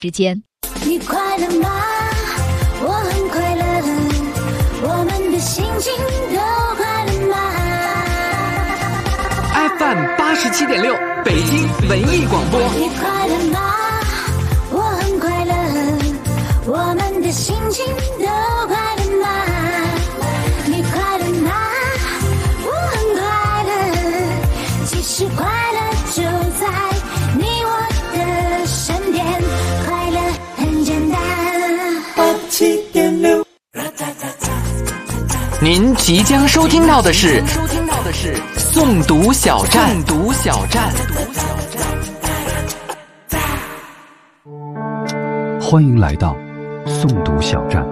时间。 你快乐吗？我很快乐，我们的心情都快乐吗？ FM 87.6北京文艺广播。 你快乐吗？我很快乐，我们的心情都快乐吗？你快乐吗？我很快乐，其实快乐就在你我的身边，快乐很简单。87.6。 您即将收听到的是诵读小站。 欢迎来到诵读小站，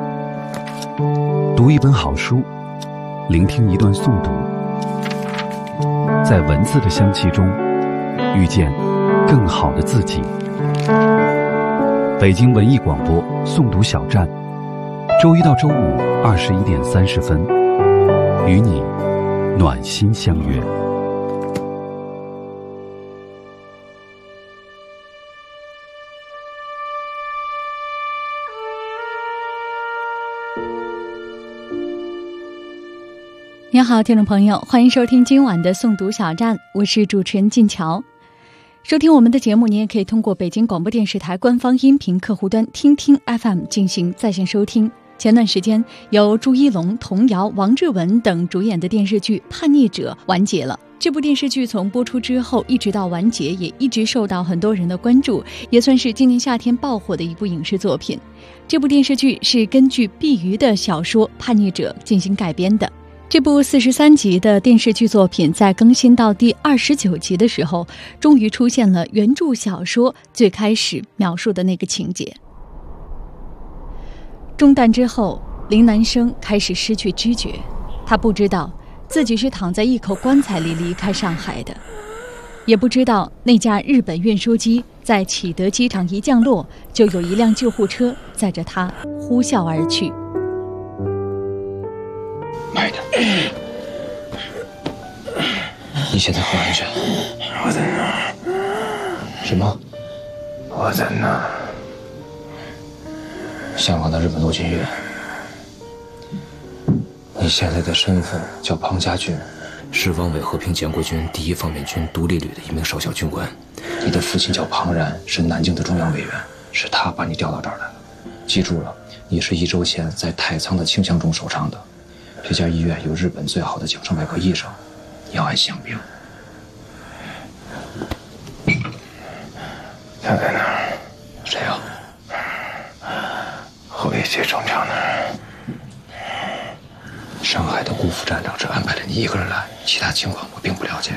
读一本好书，聆听一段诵读，在文字的香气中遇见更好的自己。北京文艺广播诵读小站，周一到周五21点30分，与你暖心相约。 你好，听众朋友，欢迎收听今晚的诵读小站，我是主持人静乔。收听我们的节目，你也可以通过北京广播电视台官方音频客户端听听 FM 进行在线收听。前段时间，由朱一龙、童瑶、王志文等主演的电视剧《叛逆者》完结了。这部电视剧从播出之后一直到完结，也一直受到很多人的关注，也算是今年夏天爆火的一部影视作品。这部电视剧是根据毕瑜的小说《叛逆者》进行改编的。这部43集的电视剧作品在更新到第29集的时候，终于出现了原著小说最开始描述的那个情节。中弹之后，林南生开始失去知觉，他不知道自己是躺在一口棺材里离开上海的，也不知道那架日本运输机在启德机场一降落，就有一辆救护车载着他呼啸而去。 慢一点，你现在很安全。 我在那儿。 什么？ 我在那儿。 香港的日本陆军医院。你现在的身份叫庞家俊，是汪伪和平建国军第1方面军独立旅的一名少校军官。你的父亲叫庞然，是南京的中央委员，是他把你调到这儿来的。记住了，你是1周前在太仓的清乡中受伤的。这家医院有日本最好的颈神外科医生，你要按时养病。 他在哪儿？ 谁啊？ 后一街中场那儿。 上海的顾副站长只安排了你一个人来，其他情况我并不了解。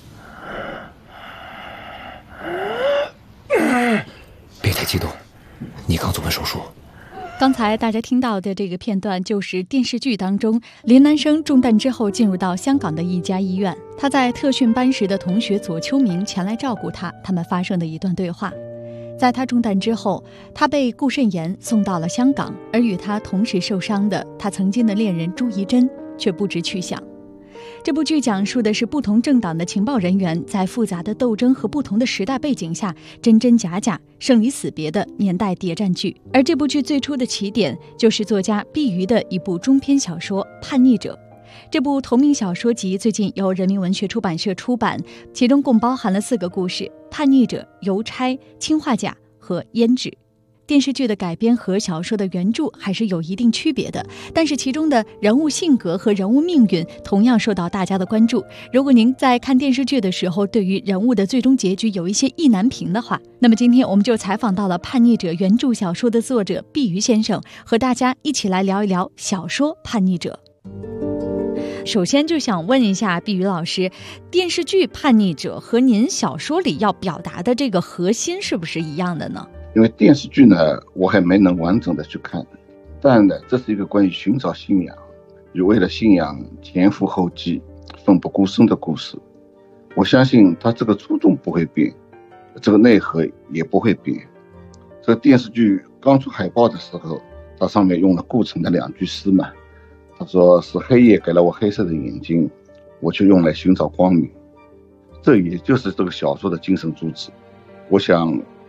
别太激动，你刚做完手术。 刚才大家听到的这个片段，就是电视剧当中林南生中弹之后进入到香港的一家医院，他在特训班时的同学左秋明前来照顾他，他们发生的一段对话。在他中弹之后，他被顾慎言送到了香港，而与他同时受伤的他曾经的恋人朱怡珍却不知去向。这部剧讲述的是不同政党的情报人员在复杂的斗争和不同的时代背景下真真假假、生离死别的年代谍战剧。而这部剧最初的起点就是作家毕瑜的一部中篇小说《叛逆者》。这部同名小说集最近由人民文学出版社出版，其中共包含了4个故事：叛逆者、邮差、氰化钾和胭脂。电视剧的改编和小说的原著还是有一定区别的，但是其中的人物性格和人物命运同样受到大家的关注。如果您在看电视剧的时候对于人物的最终结局有一些意难平的话，那么今天我们就采访到了《叛逆者》原著小说的作者毕瑜先生，和大家一起来聊一聊小说《叛逆者》。首先就想问一下毕瑜老师，电视剧《叛逆者》和您小说里要表达的这个核心是不是一样的呢？ 因为电视剧呢，我还没能完整的去看，但呢，这是一个关于寻找信仰，与为了信仰前赴后继、奋不顾身的故事。我相信它这个初衷不会变，这个内核也不会变。这个电视剧刚出海报的时候，它上面用了顾城的2句诗嘛，他说是黑夜给了我黑色的眼睛，我却用来寻找光明。这也就是这个小说的精神主旨。我想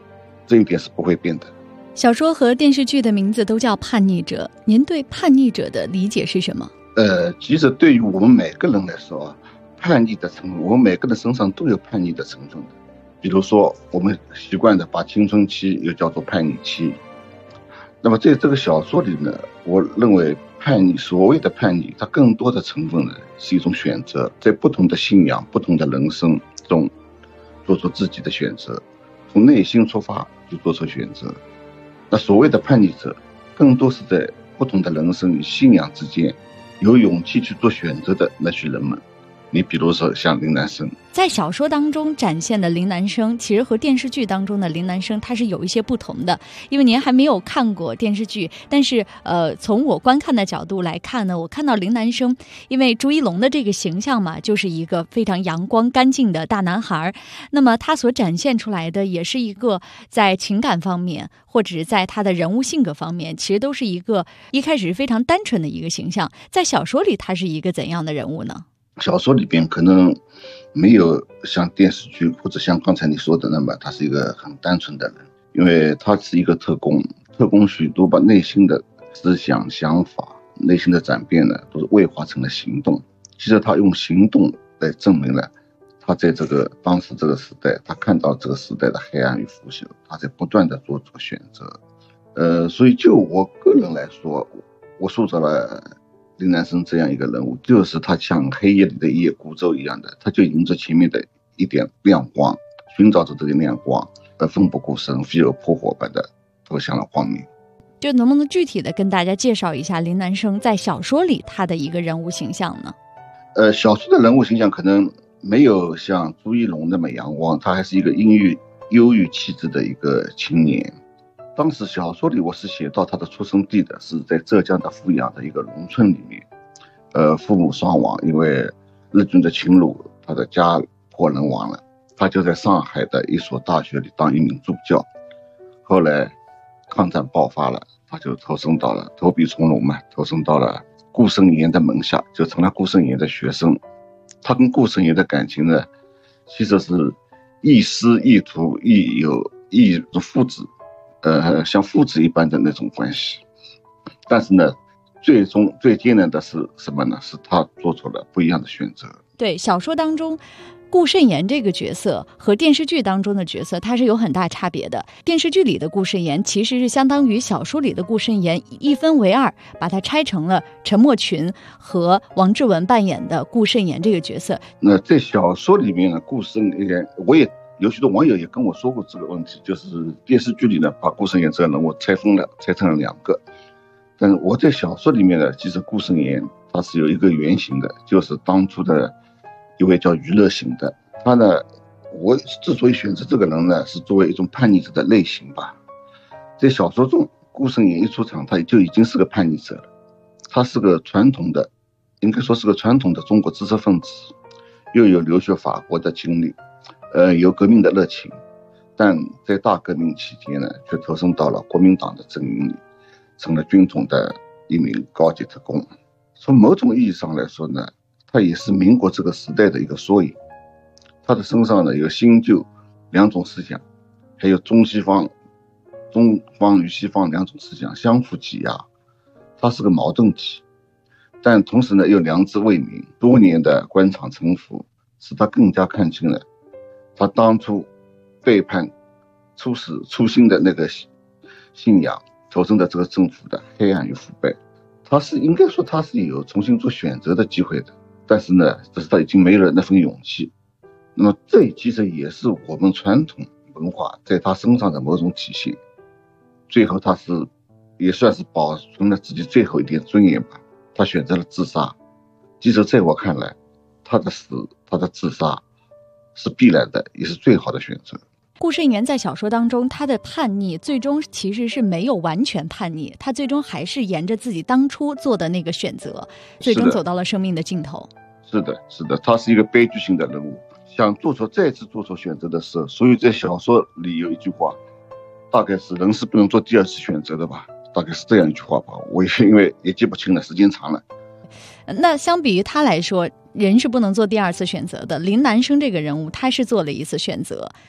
这一点是不会变的。 小说和电视剧的名字都叫叛逆者，您对叛逆者的理解是什么？ 其实对于我们每个人来说，叛逆的成分，我们每个人身上都有叛逆的成分的。比如说，我们习惯的把青春期又叫做叛逆期。那么在这个小说里呢，我认为叛逆，所谓的叛逆，它更多的成分呢是一种选择，在不同的信仰、不同的人生中做出自己的选择，从内心出发去做出选择。那所谓的叛逆者，更多是在不同的人生与信仰之间有勇气去做选择的那群人们。你比如说像林南生， 在小说当中展现的林南生，其实和电视剧当中的林南生他是有一些不同的。因为您还没有看过电视剧，但是从我观看的角度来看呢，我看到林南生，因为朱一龙的这个形象嘛，就是一个非常阳光干净的大男孩，那么他所展现出来的也是一个在情感方面或者在他的人物性格方面，其实都是一个一开始是非常单纯的一个形象。在小说里他是一个怎样的人物呢？ 小说里边可能没有像电视剧或者像刚才你说的那么他是一个很单纯的人，因为他是一个特工，许多把内心的思想想法内心的转变呢都是外化成了行动。其实他用行动来证明了他在当时这个时代，他看到这个时代的黑暗与腐朽，他在不断的做出选择。所以就我个人来说，我塑造了林南生这样一个人物，就是他像黑夜里的一叶孤舟一样的，他就迎着前面的一点亮光，寻找着这个亮光，而奋不顾身，飞蛾扑火般的走向了光明。 就能不能具体的跟大家介绍一下林南生在小说里他的一个人物形象呢？ 小说的人物形象可能没有像朱一龙那么阳光，他还是一个忧郁气质的一个青年。当时小说里我是写到他的出生地的是在浙江的富阳的一个农村里面，父母双亡，因为日军的侵入，他的家破人亡了。他就在上海的一所大学里当一名助教。后来抗战爆发了，他就投笔从戎嘛，投身到了顾生言的门下，就成了顾生言的学生。他跟顾生言的感情呢，其实是亦师亦徒，亦如父子。像父子一般的那种关系。但是呢，最终最艰难的是什么呢？是他做出了不一样的选择。 对，小说当中顾慎言这个角色和电视剧当中的角色它是有很大差别的。电视剧里的顾慎言其实是相当于小说里的顾慎言一分为二，把它拆成了陈默群和王志文扮演的顾慎言这个角色。 那在小说里面呢，顾慎言有许多网友也跟我说过这个问题，就是电视剧里呢把顾慎言这个人物拆成了两个。但是我在小说里面呢，其实顾慎言他是有一个原型的，就是当初的一位叫娱乐型的。他呢，我之所以选择这个人呢，是作为一种叛逆者的类型吧。在小说中，顾慎言一出场，他就已经是个叛逆者了。他是个应该说是个传统的中国知识分子，又有留学法国的经历。有革命的热情，但在大革命期间呢，却投身到了国民党的阵营里，成了军统的一名高级特工。从某种意义上来说呢，他也是民国这个时代的一个缩影。他的身上呢有新旧两种思想，还有中方与西方两种思想相互挤压，他是个矛盾体。但同时呢又良知未泯，多年的官场沉浮使他更加看清了他当初背叛初心的那个信仰，投身的这个政府的黑暗与腐败。应该说他是有重新做选择的机会的，但是呢，这是他已经没了那份勇气。那么这其实也是我们传统文化在他身上的某种体现。最后他也算是保存了自己最后一点尊严吧，他选择了自杀。其实在我看来，他的自杀是必然的，也是最好的选择。 顾慎言在小说当中，他的叛逆最终其实是没有完全叛逆，他最终还是沿着自己当初做的那个选择，最终走到了生命的尽头。是的，他是一个悲剧性的人物，想再次做出选择的时候，所以在小说里有一句话，大概是人是不能做第二次选择的吧，大概是这样一句话吧，我因为也记不清了，时间长了。那相比于他来说，人是不能做第二次选择的。林南生这个人物，他是做了一次选择。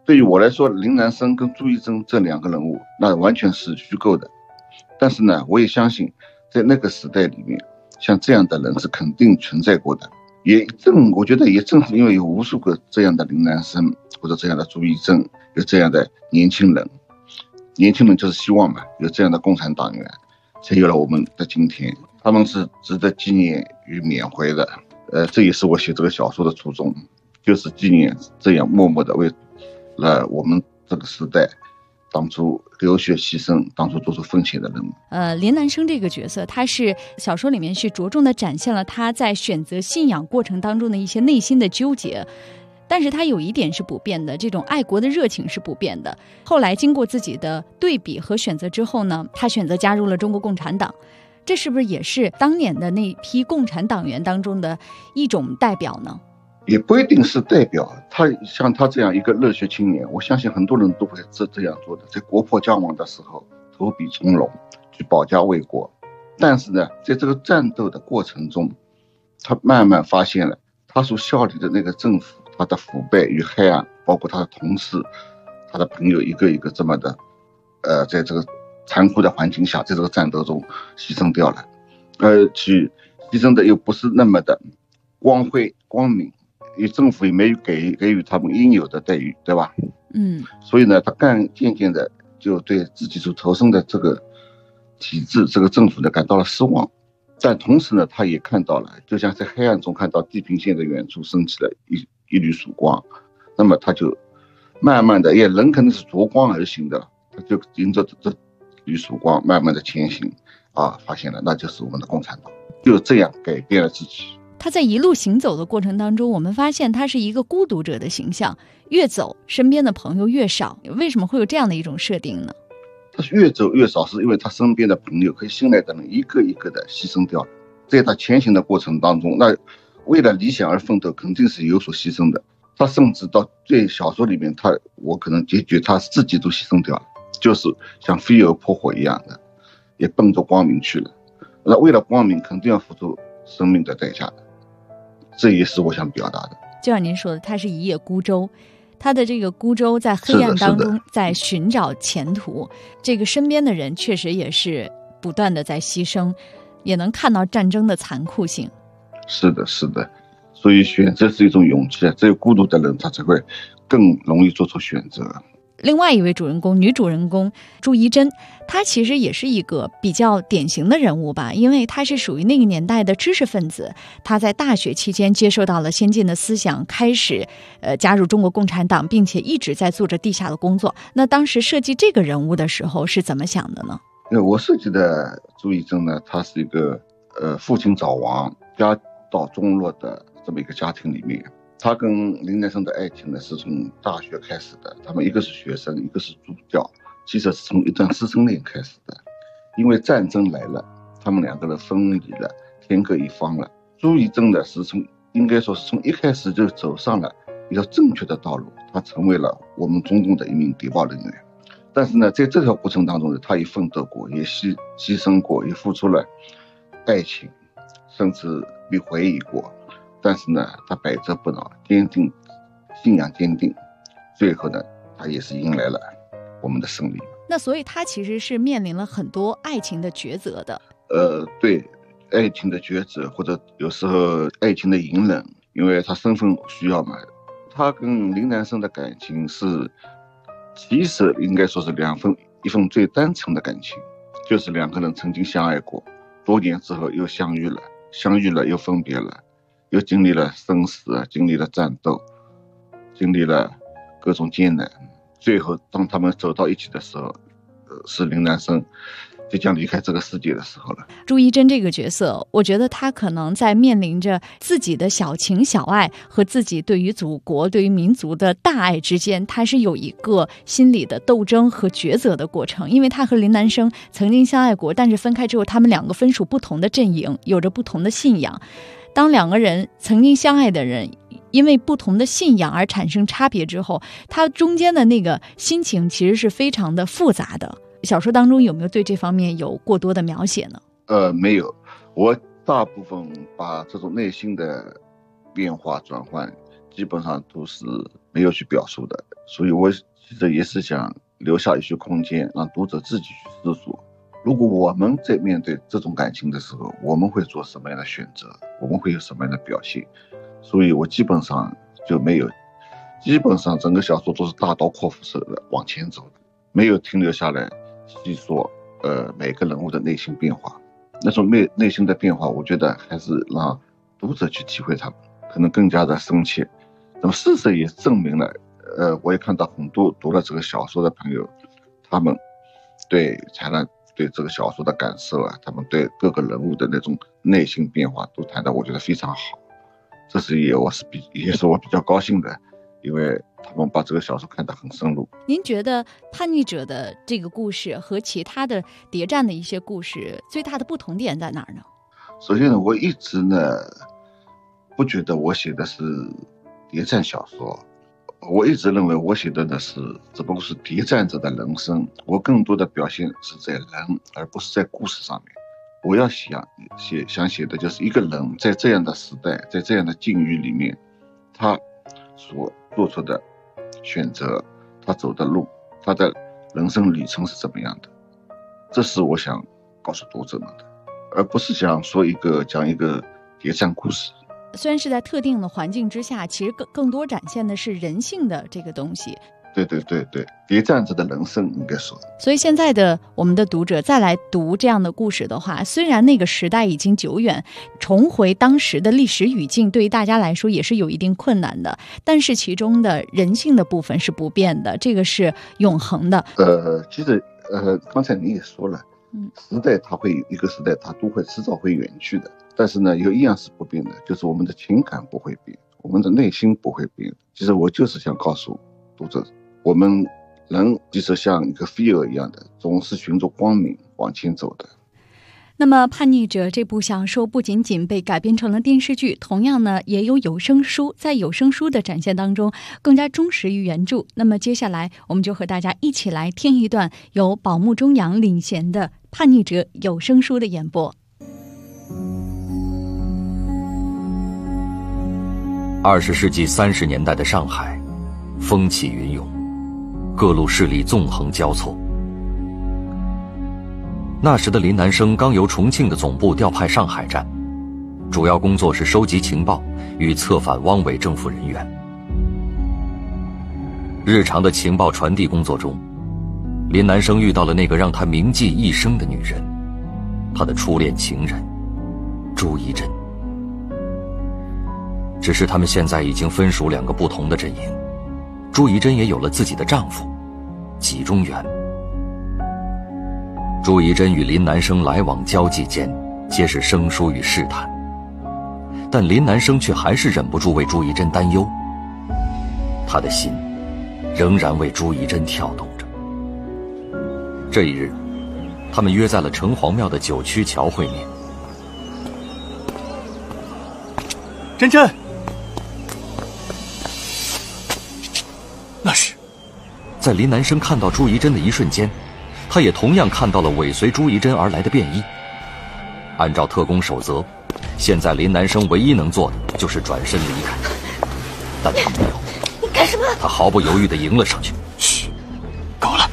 对于我来说，林南生跟朱一贞这两个人物，那完全是虚构的。但是呢，我也相信，在那个时代里面，像这样的人是肯定存在过的。我觉得也正是因为有无数个这样的林南生，或者这样的朱一贞，有这样的年轻人就是希望嘛，有这样的共产党员，才有了我们的今天。他们是值得纪念与缅怀的。这也是我写这个小说的初衷，就是纪念这样默默的为了我们这个时代当初流血牺牲、当初做出奉献的人物。 林南生这个角色，他是小说里面是着重的展现了他在选择信仰过程当中的一些内心的纠结，但是他有一点是不变的，这种爱国的热情是不变的。后来经过自己的对比和选择之后呢，他选择加入了中国共产党，这是不是也是当年的那批共产党员当中的一种代表呢？ 也不一定是代表。像他这样一个热血青年，我相信很多人都会这样做的，在国破家亡的时候投笔从戎，去保家卫国。但是呢，在这个战斗的过程中，他慢慢发现了他所效力的那个政府，他的腐败与黑暗，包括他的同事、他的朋友，一个一个这么的在这个残酷的环境下，在这个战斗中牺牲掉了，去牺牲的又不是那么的光辉光明，因为政府也没有给予他们应有的待遇，对吧？所以呢，他渐渐的就对自己所投身的这个体制、这个政府呢感到了失望。但同时呢，他也看到了，就像在黑暗中看到地平线的远处升起了一缕曙光，那么他就慢慢的，人肯定是着光而行的，他就迎着这缕曙光慢慢的前行发现了那就是我们的共产党，就这样改变了自己。 他在一路行走的过程当中，我们发现他是一个孤独者的形象，越走身边的朋友越少。为什么会有这样的一种设定呢？ 他越走越少，是因为他身边的朋友可以信赖的人一个一个的牺牲掉了。在他前行的过程当中，那为了理想而奋斗肯定是有所牺牲的。他甚至到最小说里面，我可能结局他自己都牺牲掉了，就是像飞蛾扑火一样的，也奔着光明去了。那为了光明肯定要付出生命的代价的，这也是我想表达的。 就像您说的，他是一叶孤舟，他的这个孤舟在黑暗当中在寻找前途，这个身边的人确实也是不断的在牺牲，也能看到战争的残酷性。 是的，所以选择是一种勇气，只有孤独的人他才会更容易做出选择。 另外一位主人公，女主人公朱怡珍，她其实也是一个比较典型的人物吧，因为她是属于那个年代的知识分子，她在大学期间接受到了先进的思想，开始加入中国共产党，并且一直在做着地下的工作。那当时设计这个人物的时候是怎么想的呢？ 我设计的朱怡珍呢，她是一个父亲早亡、家道中落的这么一个家庭里面。他跟林南生的爱情呢，是从大学开始的。他们一个是学生，一个是助教，其实是从一段师生恋开始的。因为战争来了，他们两个人分离了，天各一方了。朱怡珍呢，应该说是从一开始就走上了比较正确的道路，他成为了我们中共的一名谍报人员。但是呢，在这条过程当中呢，他也奋斗过，也牺牲过，也付出了爱情，甚至被怀疑过。但是呢，他百折不挠，坚定，信仰坚定，最后呢，他也是迎来了我们的胜利。 那所以他其实是面临了很多爱情的抉择的。 对，爱情的抉择，或者有时候爱情的隐忍，因为他身份需要嘛。他跟林南生的感情其实应该说是一份最单纯的感情，就是两个人曾经相爱过，多年之后又相遇了又分别了。又经历了生死，经历了战斗，经历了各种艰难，最后当他们走到一起的时候，是林南生即将离开这个世界的时候了。 朱怡珍这个角色，我觉得他可能在面临着自己的小情小爱和自己对于祖国、对于民族的大爱之间，他是有一个心理的斗争和抉择的过程。因为他和林南生曾经相爱过，但是分开之后，他们两个分属不同的阵营，有着不同的信仰。当两个人曾经相爱的人因为不同的信仰而产生差别之后，他中间的那个心情其实是非常的复杂的。小说当中有没有对这方面有过多的描写呢？ 没有，我大部分把这种内心的变化转换基本上都是没有去表述的，所以我其实也是想留下一些空间，让读者自己去思索，如果我们在面对这种感情的时候，我们会做什么样的选择，我们会有什么样的表现。所以我基本上整个小说都是大刀阔斧式的往前走的，没有停留下来细说每个人物的内心变化。那种内心的变化，我觉得还是让读者去体会他们，可能更加的深切。那么事实也证明了，我也看到很多读了这个小说的朋友，他们对才能对这个小说的感受啊，他们对各个人物的那种内心变化都谈得我觉得非常好。这是也是我比较高兴的，因为他们把这个小说看得很深入。 您觉得叛逆者的这个故事和其他的谍战的一些故事最大的不同点在哪儿呢？ 首先呢，我一直呢不觉得我写的是谍战小说，我一直认为我写的呢只不过是谍战者的人生，我更多的表现是在人，而不是在故事上面。我要想写的就是一个人在这样的时代，在这样的境遇里面，他所做出的选择，他走的路，他的人生旅程是怎么样的，这是我想告诉读者们的，而不是讲一个谍战故事。 虽然是在特定的环境之下，其实更多展现的是人性的这个东西。 对，谍战者的人生应该说。 所以现在的我们的读者再来读这样的故事的话，虽然那个时代已经久远，重回当时的历史语境对于大家来说也是有一定困难的，但是其中的人性的部分是不变的，这个是永恒的。 其实刚才你也说了，时代一个时代它都会迟早会远去的，但是呢有一样是不变的，就是我们的情感不会变，我们的内心不会变。其实我就是想告诉读者，我们人其实像一个飞蛾一样的，总是循着光明往前走的。 那么《叛逆者》这部小说不仅仅被改编成了电视剧，同样呢也有有声书，在有声书的展现当中更加忠实于原著。那么接下来我们就和大家一起来听一段由宝木中阳领衔的《叛逆者》有声书的演播。 20世纪30年代的上海，风起云涌，各路势力纵横交错。那时的林南生刚由重庆的总部调派上海站，主要工作是收集情报与策反汪伪政府人员。日常的情报传递工作中，林南生遇到了那个让他铭记一生的女人，他的初恋情人朱一贞。只是他们现在已经分属两个不同的阵营，朱一贞也有了自己的丈夫纪中原。朱一贞与林南生来往交际间皆是生疏与试探，但林南生却还是忍不住为朱一贞担忧，他的心仍然为朱一贞跳动着。这一日，他们约在了城隍庙的九曲桥会面。 珍珍，那是。 在林南生看到朱一贞的一瞬间，他也同样看到了尾随朱一贞而来的便衣。按照特工守则，现在林南生唯一能做的就是转身离开，但他没有。 你干什么？ 他毫不犹豫地迎了上去。 嘘，够了。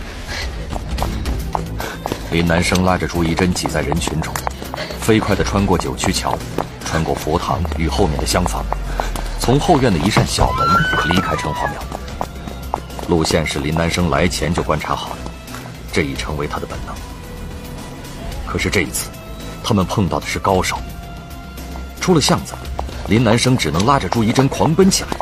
林南生拉着朱一贞挤在人群中，飞快地穿过九曲桥，穿过佛堂与后面的厢房，从后院的一扇小门离开城隍庙。路线是林南生来前就观察好的，这已成为他的本能。可是这一次，他们碰到的是高手。出了巷子，林南生只能拉着朱一贞狂奔起来。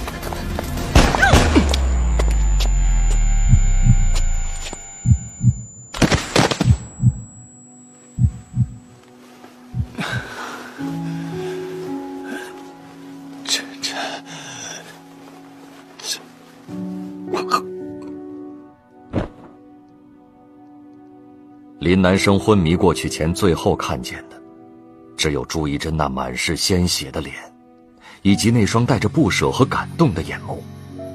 林南生昏迷过去前最后看见的，只有朱一贞那满是鲜血的脸，以及那双带着不舍和感动的眼眸。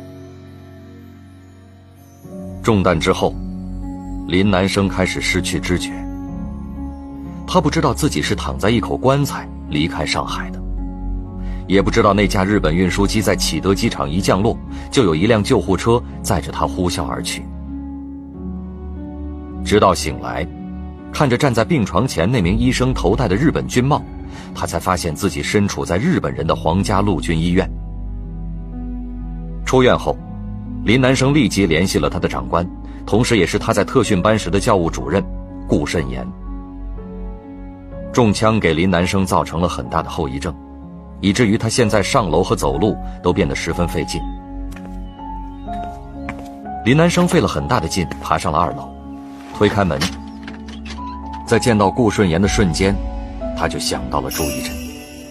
中弹之后，林南生开始失去知觉。他不知道自己是躺在一口棺材离开上海的， 也不知道那架日本运输机在启德机场一降落，就有一辆救护车载着他呼啸而去。直到醒来，看着站在病床前那名医生头戴的日本军帽，他才发现自己身处在日本人的皇家陆军医院。出院后，林南生立即联系了他的长官，同时也是他在特训班时的教务主任顾慎言。中枪给林南生造成了很大的后遗症，以至于他现在上楼和走路都变得十分费劲。林南生费了很大的劲爬上了2楼，推开门，在见到顾顺言的瞬间，他就想到了朱一珍。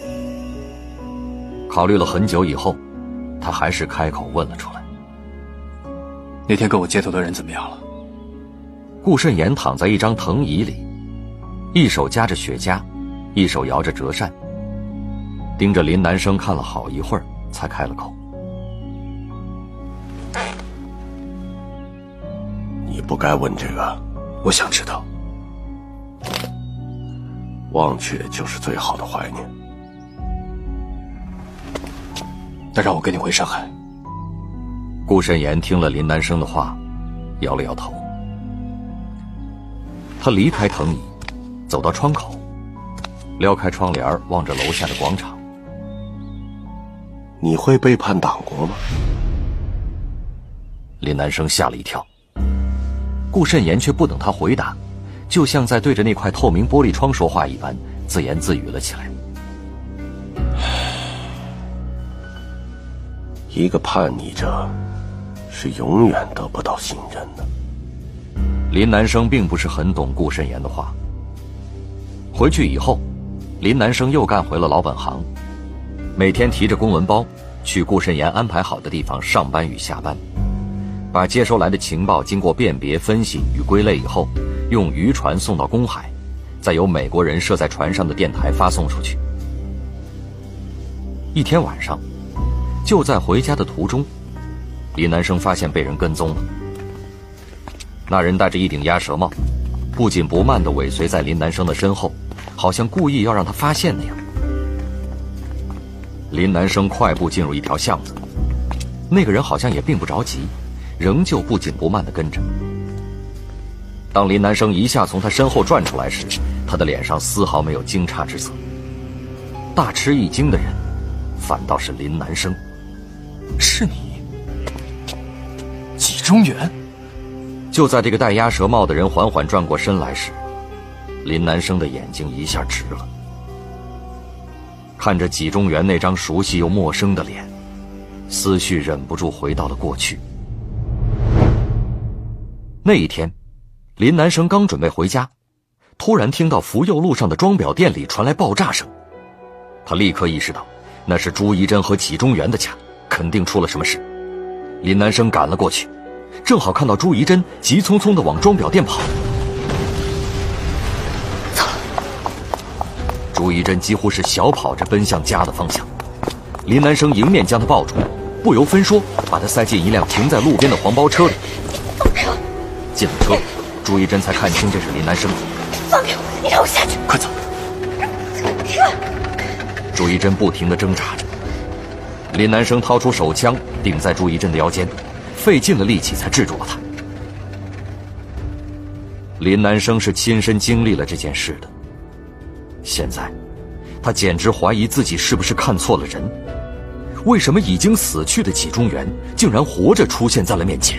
考虑了很久以后，他还是开口问了出来： 那天跟我接头的人怎么样了？ 顾慎言躺在一张藤椅里，一手夹着雪茄，一手摇着折扇，盯着林南生看了好一会儿，才开了口： 你不该问这个， 我想知道。 忘却就是最好的怀念。 那让我跟你回上海。 顾慎言听了林南生的话，摇了摇头。他离开藤椅，走到窗口，撩开窗帘，望着楼下的广场。 你会背叛党国吗？ 林南生吓了一跳，顾慎言却不等他回答，就像在对着那块透明玻璃窗说话一般，自言自语了起来。 一个叛逆者是永远得不到信任的。 林南生并不是很懂顾慎言的话。回去以后，林南生又干回了老本行，每天提着公文包去顾慎言安排好的地方上班与下班，把接收来的情报经过辨别、分析与归类以后，用渔船送到公海，再由美国人设在船上的电台发送出去。一天晚上，就在回家的途中，林南生发现被人跟踪了。那人戴着一顶鸭舌帽，不紧不慢地尾随在林南生的身后，好像故意要让他发现那样。林南生快步进入一条巷子，那个人好像也并不着急，仍旧不紧不慢地跟着。当林南生一下从他身后转出来时，他的脸上丝毫没有惊诧之色。大吃一惊的人反倒是林南生。 是你，纪中原。 就在这个戴鸭舌帽的人缓缓转过身来时，林南生的眼睛一下直了。看着纪中原那张熟悉又陌生的脸，思绪忍不住回到了过去。那一天，林南生刚准备回家，突然听到福佑路上的装裱店里传来爆炸声。他立刻意识到那是朱一珍和纪中原的家，肯定出了什么事。林南生赶了过去，正好看到朱一珍急匆匆地往装裱店跑。朱一珍几乎是小跑着奔向家的方向，林南生迎面将她抱住，不由分说把她塞进一辆停在路边的黄包车里。 放开我！ 进了车，朱一珍才看清这是林南生。 放开我！你让我下去！ 快走！ 朱一珍不停地挣扎着，林南生掏出手枪顶在朱一珍的腰间，费尽了力气才制住了他。林南生是亲身经历了这件事的，现在他简直怀疑自己是不是看错了人。为什么已经死去的纪中原竟然活着出现在了面前？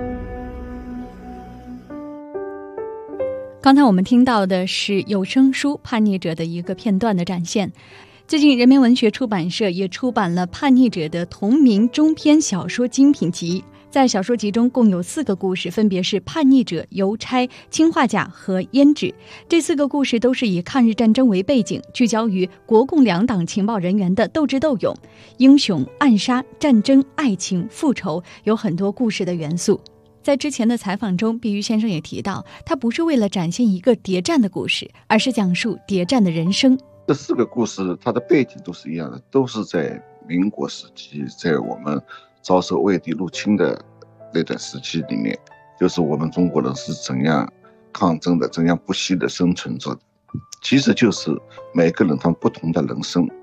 刚才我们听到的是有声书《叛逆者》的一个片段的展现。最近人民文学出版社也出版了《叛逆者》的同名中篇小说精品集。在小说集中共有4个故事，分别是叛逆者、邮差、氰化钾和胭脂。这4个故事都是以抗日战争为背景，聚焦于国共两党情报人员的斗智斗勇、英雄、暗杀、战争、爱情、复仇，有很多故事的元素。在之前的采访中，毕榆先生也提到，他不是为了展现一个谍战的故事，而是讲述谍战的人生。 这4个故事它的背景都是一样的，都是在民国时期，在我们遭受外敌入侵的那段时期里面，就是我们中国人是怎样抗争的，怎样不惜的生存着的。其实就是每个人他们不同的人生，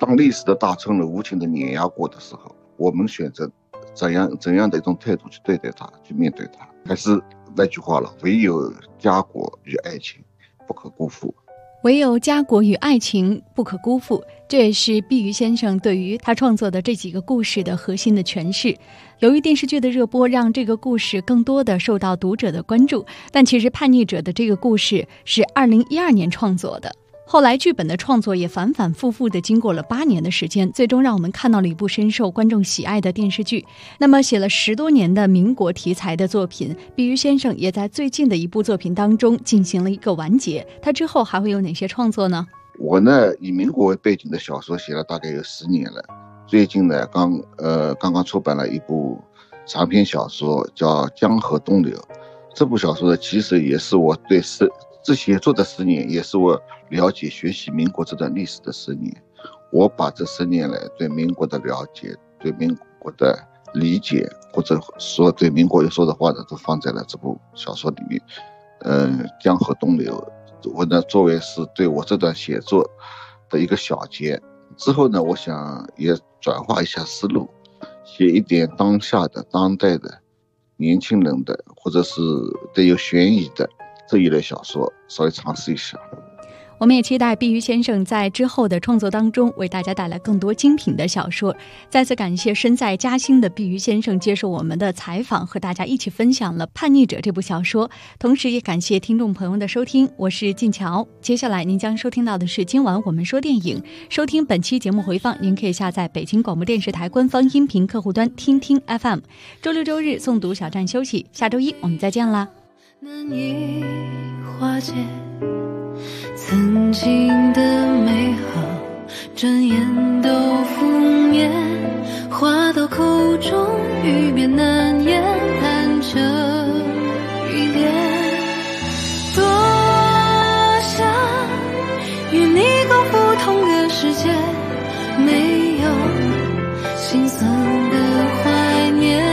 当历史的大车轮无情的碾压过的时候，我们选择怎样的一种态度去对待它，去面对它。还是那句话了，唯有家国与爱情不可辜负。 唯有家国与爱情不可辜负，这也是毕鱼先生对于他创作的这几个故事的核心的诠释。由于电视剧的热播，让这个故事更多的受到读者的关注，但其实叛逆者的这个故事是2012年创作的。后来剧本的创作也反反复复的经过了8年的时间，最终让我们看到了一部深受观众喜爱的电视剧。那么写了10多年的民国题材的作品，毕鱼先生也在最近的一部作品当中进行了一个完结。他之后还会有哪些创作呢？ 我呢以民国为背景的小说写了大概有10年了，最近呢刚刚出版了一部长篇小说叫《江河东流》。这部小说呢其实也是我对这写作的10年，也是我了解学习民国这段历史的10年。我把这10年来对民国的了解、对民国的理解，或者说对民国有说的话呢，都放在了这部小说里面。江河东流，我呢作为是对我这段写作的一个小结。之后呢，我想也转化一下思路，写一点当下的、当代的、年轻人的，或者是带有悬疑的这一类小说，稍微尝试一下。 我们也期待毕鱼先生在之后的创作当中为大家带来更多精品的小说。再次感谢身在嘉兴的毕鱼先生接受我们的采访，和大家一起分享了《叛逆者》这部小说。同时也感谢听众朋友的收听，我是静乔。接下来您将收听到的是今晚我们说电影。收听本期节目回放，您可以下载北京广播电视台官方音频客户端听听 FM。周六周日诵读小站休息，下周一我们再见啦。 难以化解曾经的美好，转眼都覆灭，话到口中语变难言，含着欲裂。多想与你共赴同个世界，没有心酸的怀念，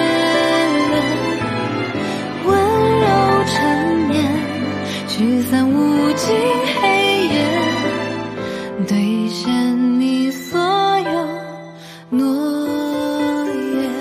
温柔缠绵，聚散无尽黑夜，兑现你所有诺言。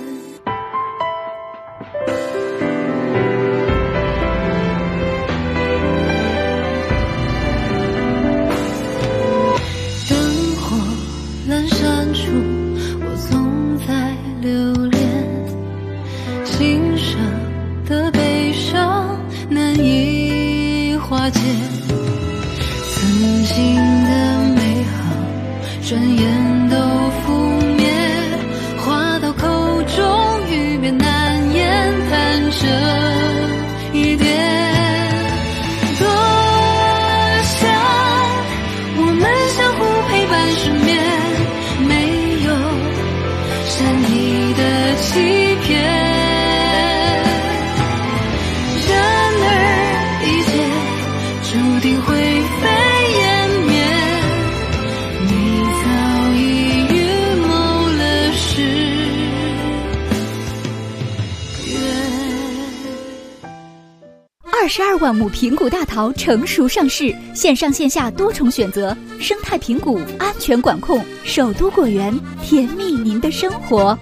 灯火阑珊处，我总在留恋，心上的悲伤难以化解，曾经的美好转眼都覆灭，话到口中语变难言，含着一点。多想我们相互陪伴身边，没有善意的欺骗，注定灰飞烟灭，你早已预谋了誓约。 22万亩平谷大桃成熟上市，线上线下多重选择，生态平谷，安全管控，首都果园，甜蜜您的生活。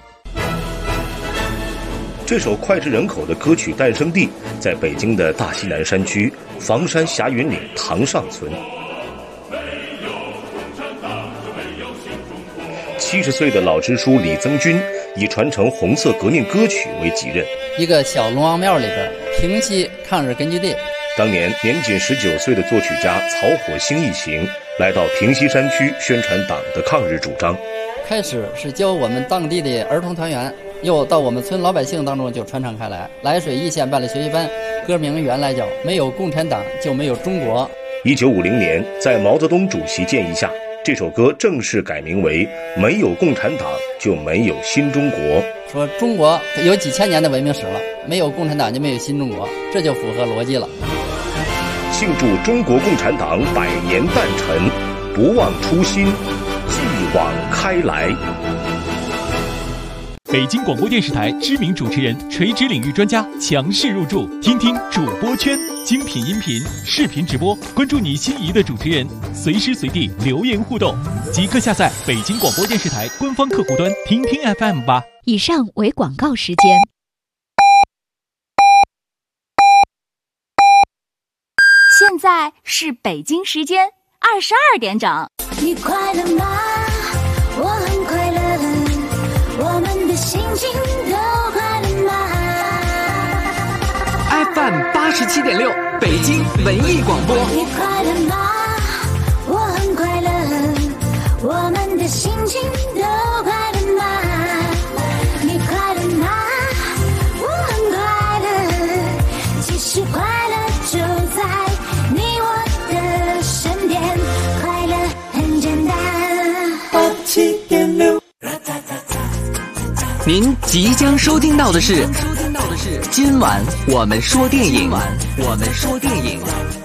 这首脍炙人口的歌曲诞生地在北京的大西南山区房山霞云岭塘上村。70岁的老支书李增军以传承红色革命歌曲为己任， 一个小龙王庙里边平西抗日根据地。 当年年仅19岁的作曲家曹火星一行来到平西山区宣传党的抗日主张。 开始是教我们当地的儿童团员，又到我们村老百姓当中就传唱开来。涞水一县办了学习班，歌名原来叫没有共产党就没有中国。 1950年，在毛泽东主席建议下，这首歌正式改名为没有共产党就没有新中国。 说中国有几千年的文明史了，没有共产党就没有新中国，这就符合逻辑了。 庆祝中国共产党100年诞辰，不忘初心，继往开来。 北京广播电视台知名主持人、垂直领域专家强势入驻，听听主播圈，精品音频、视频直播，关注你心仪的主持人，随时随地留言互动，即刻下载北京广播电视台官方客户端听听 FM 吧。 以上为广告时间。 现在是北京时间22点整。 你快乐吗？我很快乐，我们的心情都快乐吗 ？FM 87.6，北京文艺广播。 你快乐吗？我很快乐，我们的心情都快乐吗？你快乐吗？我很快乐，其实快乐就在你我的身边，快乐很简单。87.6， 您即将收听到的是今晚我们说电影。